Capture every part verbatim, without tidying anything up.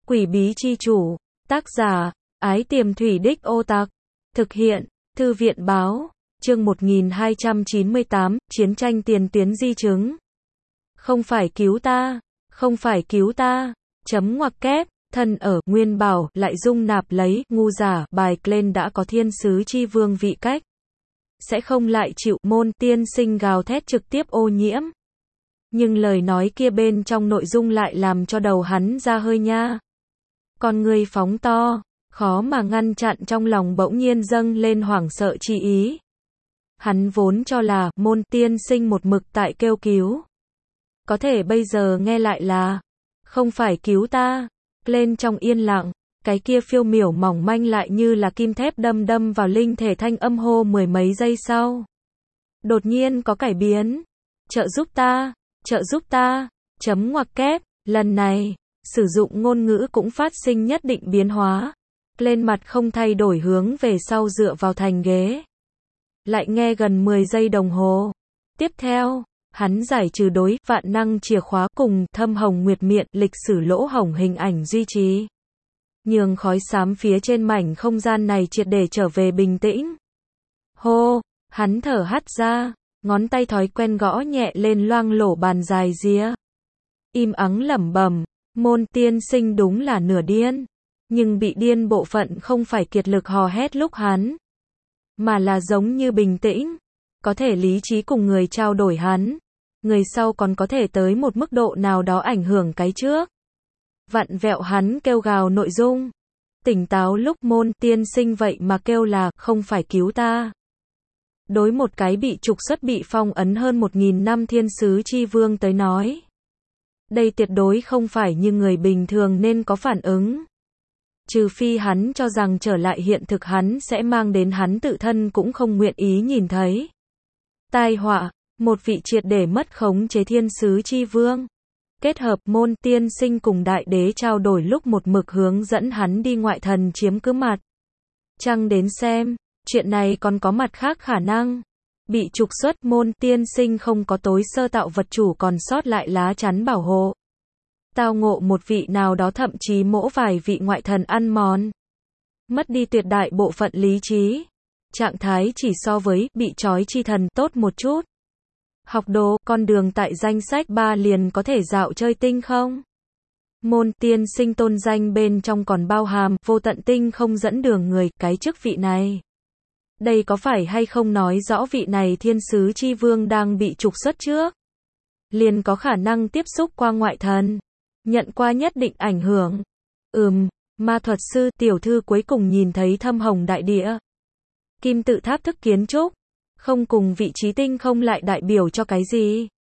Quỷ bí chi chủ. Tác giả, Ái Tiềm Thủy Đích Ô Tạc. Thực hiện, Thư viện báo. Chương một nghìn hai trăm chín mươi tám, Chiến tranh tiền tuyến di chứng. Không phải cứu ta, không phải cứu ta. Chấm ngoặc kép, thân ở, nguyên bảo, lại dung nạp lấy, ngu giả, bài lên đã có thiên sứ chi vương vị cách. Sẽ không lại chịu, môn tiên sinh gào thét trực tiếp ô nhiễm. Nhưng lời nói kia bên trong nội dung lại làm cho đầu hắn ra hơi nha. Con người phóng to, khó mà ngăn chặn trong lòng bỗng nhiên dâng lên hoảng sợ chi ý. Hắn vốn cho là, môn tiên sinh một mực tại kêu cứu. Có thể bây giờ nghe lại là, không phải cứu ta. Lên trong yên lặng, cái kia phiêu miểu mỏng manh lại như là kim thép đâm đâm vào linh thể thanh âm hô mười mấy giây sau. Đột nhiên có cải biến. Trợ giúp ta, trợ giúp ta, chấm ngoặc kép, lần này, sử dụng ngôn ngữ cũng phát sinh nhất định biến hóa. Lên mặt không thay đổi hướng về sau dựa vào thành ghế. Lại nghe gần mười giây đồng hồ. Tiếp theo, hắn giải trừ đối vạn năng chìa khóa cùng thâm hồng nguyệt miệng lịch sử lỗ hổng hình ảnh duy trì. Nhường khói xám phía trên mảnh không gian này triệt để trở về bình tĩnh. Hô, hắn thở hắt ra, ngón tay thói quen gõ nhẹ lên loang lổ bàn dài ria. Im ắng lẩm bẩm, môn tiên sinh đúng là nửa điên. Nhưng bị điên bộ phận không phải kiệt lực hò hét lúc hắn. Mà là giống như bình tĩnh. Có thể lý trí cùng người trao đổi hắn. Người sau còn có thể tới một mức độ nào đó ảnh hưởng cái trước. Vặn vẹo hắn kêu gào nội dung. Tỉnh táo lúc môn tiên sinh vậy mà kêu là không phải cứu ta. Đối một cái bị trục xuất bị phong ấn hơn một nghìn năm thiên sứ chi vương tới nói. Đây tuyệt đối không phải như người bình thường nên có phản ứng. Trừ phi hắn cho rằng trở lại hiện thực hắn sẽ mang đến hắn tự thân cũng không nguyện ý nhìn thấy. Tai họa, một vị triệt để mất khống chế thiên sứ chi vương. Kết hợp môn tiên sinh cùng đại đế trao đổi lúc một mực hướng dẫn hắn đi ngoại thần chiếm cứ mặt. Chăng đến xem, chuyện này còn có mặt khác khả năng. Bị trục xuất môn tiên sinh không có tối sơ tạo vật chủ còn sót lại lá chắn bảo hộ. Tao ngộ một vị nào đó thậm chí mỗ vài vị ngoại thần ăn mòn. Mất đi tuyệt đại bộ phận lý trí. Trạng thái chỉ so với bị trói chi thần tốt một chút. Học đồ, con đường tại danh sách ba liền có thể dạo chơi tinh không? Môn tiên sinh tôn danh bên trong còn bao hàm vô tận tinh không dẫn đường người cái chức vị này. Đây có phải hay không nói rõ vị này thiên sứ chi vương đang bị trục xuất trước? Liền có khả năng tiếp xúc qua ngoại thần. Nhận qua nhất định ảnh hưởng. Ừm, ma thuật sư tiểu thư cuối cùng nhìn thấy thâm hồng đại địa. Kim tự tháp thức kiến trúc. Không cùng vị trí tinh không lại đại biểu cho cái gì?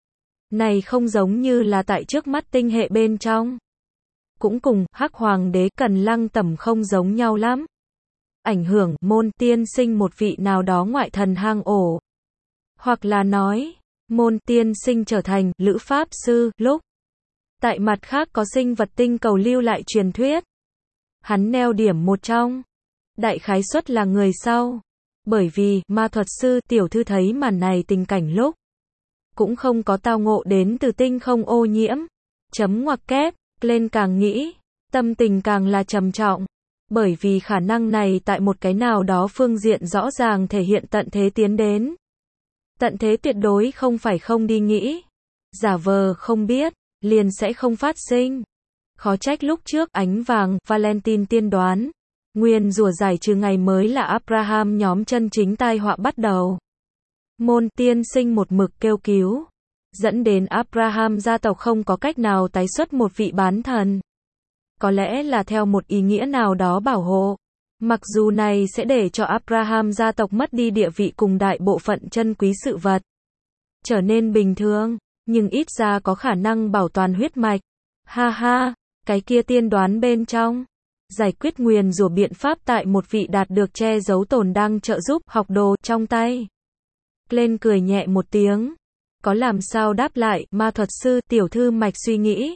Này không giống như là tại trước mắt tinh hệ bên trong. Cũng cùng Hắc Hoàng đế Cần Lăng tẩm không giống nhau lắm. Ảnh hưởng môn tiên sinh một vị nào đó ngoại thần hang ổ. Hoặc là nói, môn tiên sinh trở thành lữ pháp sư lúc. Tại mặt khác có sinh vật tinh cầu lưu lại truyền thuyết. Hắn neo điểm một trong. Đại khái suất là người sau. Bởi vì, ma thuật sư tiểu thư thấy màn này tình cảnh lúc. Cũng không có tao ngộ đến từ tinh không ô nhiễm. Chấm ngoặc kép, lên càng nghĩ. Tâm tình càng là trầm trọng. Bởi vì khả năng này tại một cái nào đó phương diện rõ ràng thể hiện tận thế tiến đến. Tận thế tuyệt đối không phải không đi nghĩ. Giả vờ không biết, liền sẽ không phát sinh. Khó trách lúc trước ánh vàng, Valentine tiên đoán. Nguyên rủa giải trừ ngày mới là Abraham nhóm chân chính tai họa bắt đầu. Môn tiên sinh một mực kêu cứu. Dẫn đến Abraham gia tộc không có cách nào tái xuất một vị bán thần. Có lẽ là theo một ý nghĩa nào đó bảo hộ. Mặc dù này sẽ để cho Abraham gia tộc mất đi địa vị cùng đại bộ phận chân quý sự vật. Trở nên bình thường, nhưng ít ra có khả năng bảo toàn huyết mạch. Ha ha, cái kia tiên đoán bên trong. Giải quyết nguyền rủa biện pháp tại một vị đạt được che giấu tồn đang trợ giúp học đồ trong tay. Lên cười nhẹ một tiếng. Có làm sao đáp lại, ma thuật sư tiểu thư mạch suy nghĩ.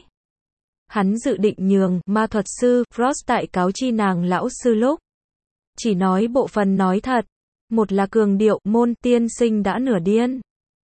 Hắn dự định nhường, ma thuật sư, Frost tại cáo chi nàng lão sư lúc. Chỉ nói bộ phần nói thật. Một là cường điệu, môn tiên sinh đã nửa điên.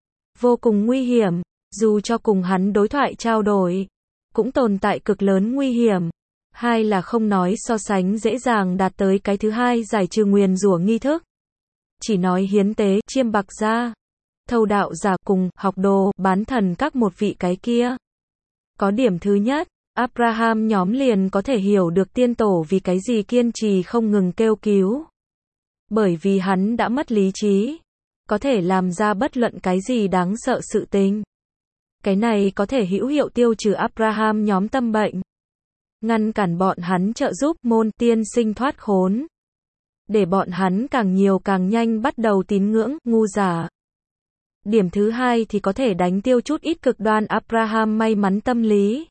Vô cùng nguy hiểm, dù cho cùng hắn đối thoại trao đổi. Cũng tồn tại cực lớn nguy hiểm. Hai là không nói so sánh dễ dàng đạt tới cái thứ hai giải trừ nguyền rủa nghi thức. Chỉ nói hiến tế, chiêm bạc gia, thâu đạo giả cùng, học đồ, bán thần các một vị cái kia. Có điểm thứ nhất, Abraham nhóm liền có thể hiểu được tiên tổ vì cái gì kiên trì không ngừng kêu cứu. Bởi vì hắn đã mất lý trí, có thể làm ra bất luận cái gì đáng sợ sự tình. Cái này có thể hữu hiệu tiêu trừ Abraham nhóm tâm bệnh, ngăn cản bọn hắn trợ giúp môn tiên sinh thoát khốn, để bọn hắn càng nhiều càng nhanh bắt đầu tín ngưỡng ngu giả. Điểm thứ hai thì có thể đánh tiêu chút ít cực đoan Abraham may mắn tâm lý.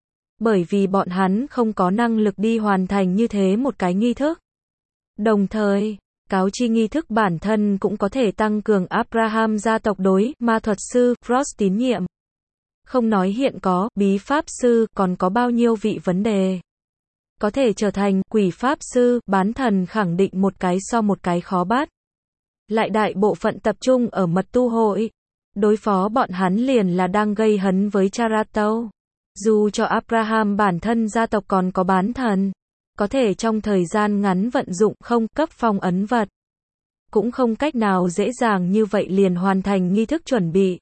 Bởi vì bọn hắn không có năng lực đi hoàn thành như thế một cái nghi thức. Đồng thời, cáo chi nghi thức bản thân cũng có thể tăng cường Abraham gia tộc đối ma thuật sư Frost tín nhiệm. Không nói hiện có bí pháp sư còn có bao nhiêu vị vấn đề. Có thể trở thành quỷ pháp sư, bán thần khẳng định một cái so một cái khó bắt. Lại đại bộ phận tập trung ở mật tu hội. Đối phó bọn hắn liền là đang gây hấn với Charato. Dù cho Abraham bản thân gia tộc còn có bán thần, có thể trong thời gian ngắn vận dụng không cấp phong ấn vật, cũng không cách nào dễ dàng như vậy liền hoàn thành nghi thức chuẩn bị.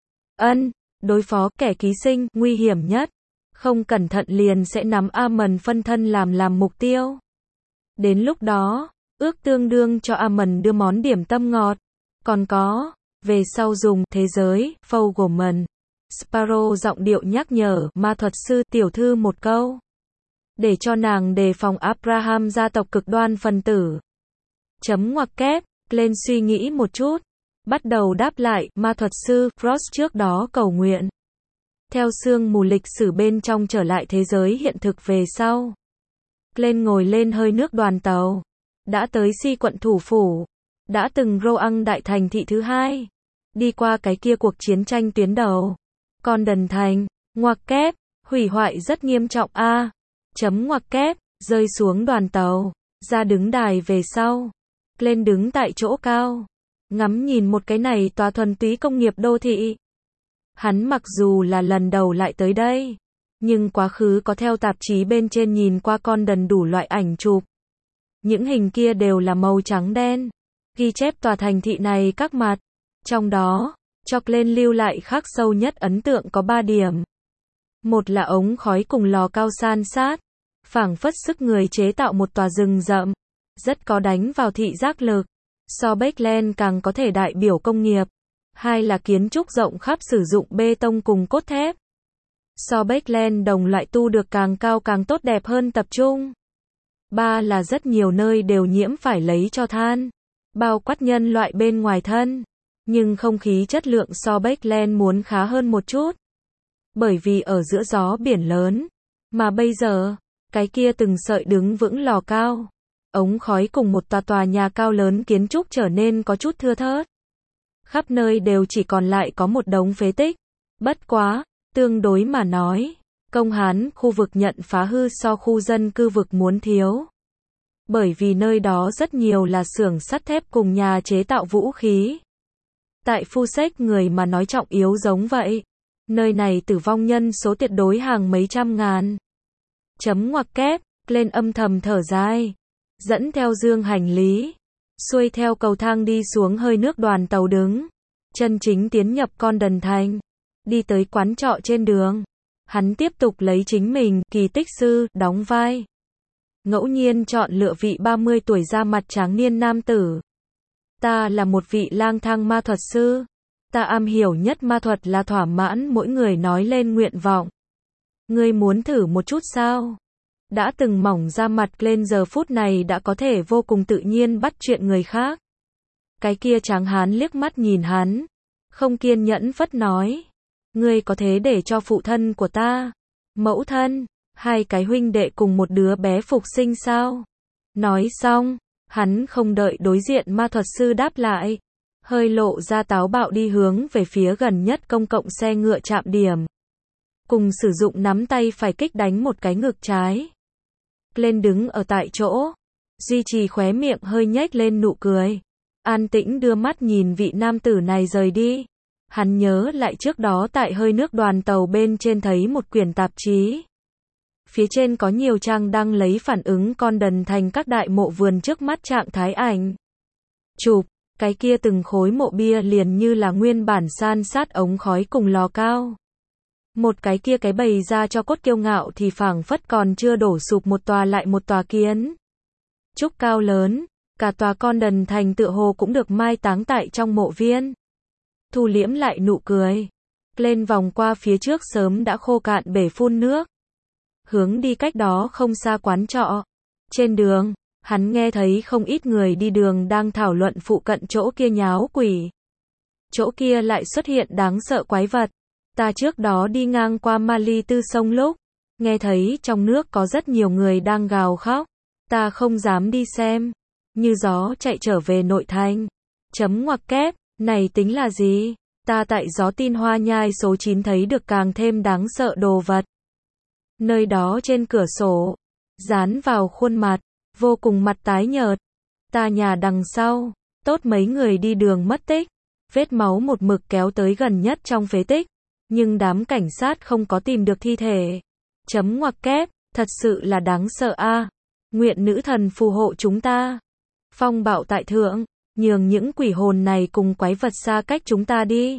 Ân, đối phó kẻ ký sinh, nguy hiểm nhất. Không cẩn thận liền sẽ nắm Amon phân thân làm làm mục tiêu. Đến lúc đó, ước tương đương cho Amon đưa món điểm tâm ngọt. Còn có, về sau dùng thế giới, Fogelman. Sparrow giọng điệu nhắc nhở ma thuật sư tiểu thư một câu. Để cho nàng đề phòng Abraham gia tộc cực đoan phân tử. Chấm ngoặc kép, lên suy nghĩ một chút. Bắt đầu đáp lại, ma thuật sư Frost trước đó cầu nguyện. Theo sương mù lịch sử bên trong trở lại thế giới hiện thực về sau. Lên ngồi lên hơi nước đoàn tàu. Đã tới Si quận thủ phủ. Đã từng Roang đại thành thị thứ hai. Đi qua cái kia cuộc chiến tranh tuyến đầu. Con đần thành, ngoặc kép, hủy hoại rất nghiêm trọng a. À, chấm ngoặc kép, rơi xuống đoàn tàu, ra đứng đài về sau. Lên đứng tại chỗ cao, ngắm nhìn một cái này tòa thuần túy công nghiệp đô thị. Hắn mặc dù là lần đầu lại tới đây, nhưng quá khứ có theo tạp chí bên trên nhìn qua con đần đủ loại ảnh chụp. Những hình kia đều là màu trắng đen, ghi chép tòa thành thị này các mặt. Trong đó, cho lên lưu lại khắc sâu nhất ấn tượng có ba điểm. Một là ống khói cùng lò cao san sát, phảng phất sức người chế tạo một tòa rừng rậm, rất có đánh vào thị giác lực. So Backland càng có thể đại biểu công nghiệp. Hai là kiến trúc rộng khắp sử dụng bê tông cùng cốt thép. So Backland đồng loại tu được càng cao càng tốt đẹp hơn tập trung. Ba là rất nhiều nơi đều nhiễm phải lấy cho than, bao quát nhân loại bên ngoài thân. Nhưng không khí chất lượng so Backland muốn khá hơn một chút. Bởi vì ở giữa gió biển lớn. Mà bây giờ, cái kia từng sợi đứng vững lò cao. Ống khói cùng một tòa tòa nhà cao lớn kiến trúc trở nên có chút thưa thớt. Khắp nơi đều chỉ còn lại có một đống phế tích. Bất quá, tương đối mà nói, công Hán khu vực nhận phá hư so khu dân cư vực muốn thiếu. Bởi vì nơi đó rất nhiều là xưởng sắt thép cùng nhà chế tạo vũ khí. Tại Phu Sách người mà nói trọng yếu giống vậy. Nơi này tử vong nhân số tuyệt đối hàng mấy trăm ngàn. Chấm ngoặc kép, lên âm thầm thở dài. Dẫn theo dương hành lý. Xuôi theo cầu thang đi xuống hơi nước đoàn tàu đứng. Chân chính tiến nhập con đần thành. Đi tới quán trọ trên đường. Hắn tiếp tục lấy chính mình, kỳ tích sư, đóng vai. Ngẫu nhiên chọn lựa vị ba mươi tuổi da mặt tráng niên nam tử. Ta là một vị lang thang ma thuật sư. Ta am hiểu nhất ma thuật là thỏa mãn mỗi người nói lên nguyện vọng. Ngươi muốn thử một chút sao? Đã từng mỏng da mặt lên giờ phút này đã có thể vô cùng tự nhiên bắt chuyện người khác. Cái kia tráng hán liếc mắt nhìn hắn. Không kiên nhẫn phất nói. Ngươi có thế để cho phụ thân của ta, mẫu thân, hai cái huynh đệ cùng một đứa bé phục sinh sao? Nói xong, hắn không đợi đối diện ma thuật sư đáp lại. Hơi lộ ra táo bạo đi hướng về phía gần nhất công cộng xe ngựa trạm điểm. Cùng sử dụng nắm tay phải kích đánh một cái ngực trái. Lên đứng ở tại chỗ. Duy trì khóe miệng hơi nhếch lên nụ cười. An tĩnh đưa mắt nhìn vị nam tử này rời đi. Hắn nhớ lại trước đó tại hơi nước đoàn tàu bên trên thấy một quyển tạp chí. Phía trên có nhiều trang đăng lấy phản ứng con đần thành các đại mộ vườn trước mắt trạng thái ảnh. Chụp, cái kia từng khối mộ bia liền như là nguyên bản san sát ống khói cùng lò cao. Một cái kia cái bày ra cho cốt kiêu ngạo thì phảng phất còn chưa đổ sụp một tòa lại một tòa kiến. Trúc cao lớn, cả tòa con đần thành tựa hồ cũng được mai táng tại trong mộ viên. Thu liễm lại nụ cười. Lên vòng qua phía trước sớm đã khô cạn bể phun nước. Hướng đi cách đó không xa quán trọ. Trên đường, hắn nghe thấy không ít người đi đường đang thảo luận phụ cận chỗ kia nháo quỷ. Chỗ kia lại xuất hiện đáng sợ quái vật. Ta trước đó đi ngang qua Mali Tư sông lúc, nghe thấy trong nước có rất nhiều người đang gào khóc. Ta không dám đi xem. Như gió chạy trở về nội thành. Chấm ngoặc kép, này tính là gì? Ta tại gió tin hoa nhai số chín thấy được càng thêm đáng sợ đồ vật. Nơi đó trên cửa sổ, dán vào khuôn mặt, vô cùng mặt tái nhợt. Ta nhà đằng sau, tốt mấy người đi đường mất tích. Vết máu một mực kéo tới gần nhất trong phế tích. Nhưng đám cảnh sát không có tìm được thi thể. Chấm ngoặc kép, thật sự là đáng sợ a. Nguyện nữ thần phù hộ chúng ta. Phong bạo tại thượng, nhường những quỷ hồn này cùng quái vật xa cách chúng ta đi.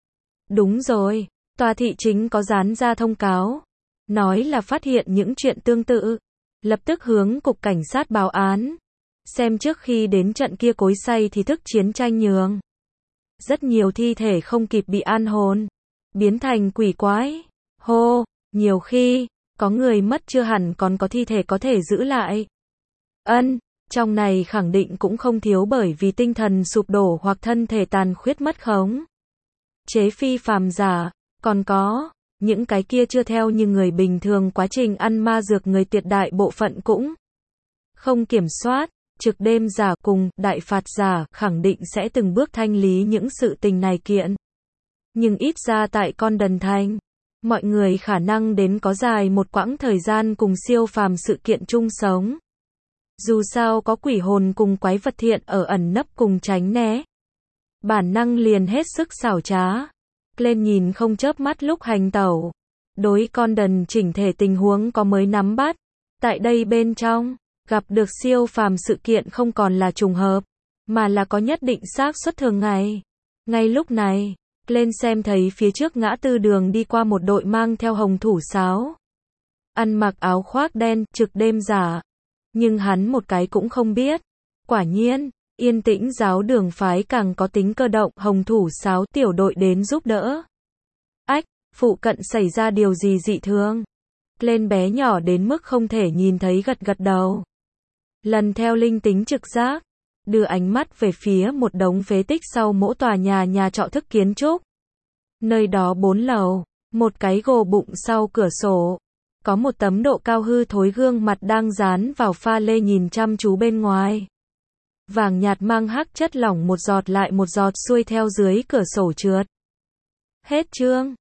Đúng rồi, tòa thị chính có dán ra thông cáo. Nói là phát hiện những chuyện tương tự. Lập tức hướng cục cảnh sát báo án. Xem trước khi đến trận kia cối xay thì thức chiến tranh nhường. Rất nhiều thi thể không kịp bị an hồn. Biến thành quỷ quái. Hô, nhiều khi, có người mất chưa hẳn còn có thi thể có thể giữ lại. Ân, trong này khẳng định cũng không thiếu bởi vì tinh thần sụp đổ hoặc thân thể tàn khuyết mất khống. Chế phi phàm giả, còn có, những cái kia chưa theo như người bình thường quá trình ăn ma dược người tuyệt đại bộ phận cũng không kiểm soát, trực đêm giả cùng đại phạt giả khẳng định sẽ từng bước thanh lý những sự tình này kiện. Nhưng ít ra tại con đần thành, mọi người khả năng đến có dài một quãng thời gian cùng siêu phàm sự kiện chung sống. Dù sao có quỷ hồn cùng quái vật thiện ở ẩn nấp cùng tránh né. Bản năng liền hết sức xảo trá. Lên nhìn không chớp mắt lúc hành tẩu. Đối con đần chỉnh thể tình huống có mới nắm bắt. Tại đây bên trong, gặp được siêu phàm sự kiện không còn là trùng hợp, mà là có nhất định xác suất thường ngày. Ngay lúc này, lên xem thấy phía trước ngã tư đường đi qua một đội mang theo hồng thủ sáo. Ăn mặc áo khoác đen, trực đêm giả. Nhưng hắn một cái cũng không biết. Quả nhiên, yên tĩnh giáo đường phái càng có tính cơ động, hồng thủ sáo tiểu đội đến giúp đỡ. Ách, phụ cận xảy ra điều gì dị thường? Lên bé nhỏ đến mức không thể nhìn thấy gật gật đầu. Lần theo linh tính trực giác, đưa ánh mắt về phía một đống phế tích sau mỗi tòa nhà nhà trọ thức kiến trúc. Nơi đó bốn lầu, một cái gồ bụng sau cửa sổ. Có một tấm độ cao hư thối gương mặt đang dán vào pha lê nhìn chăm chú bên ngoài. Vàng nhạt mang hắc chất lỏng một giọt lại một giọt xuôi theo dưới cửa sổ trượt. Hết chương.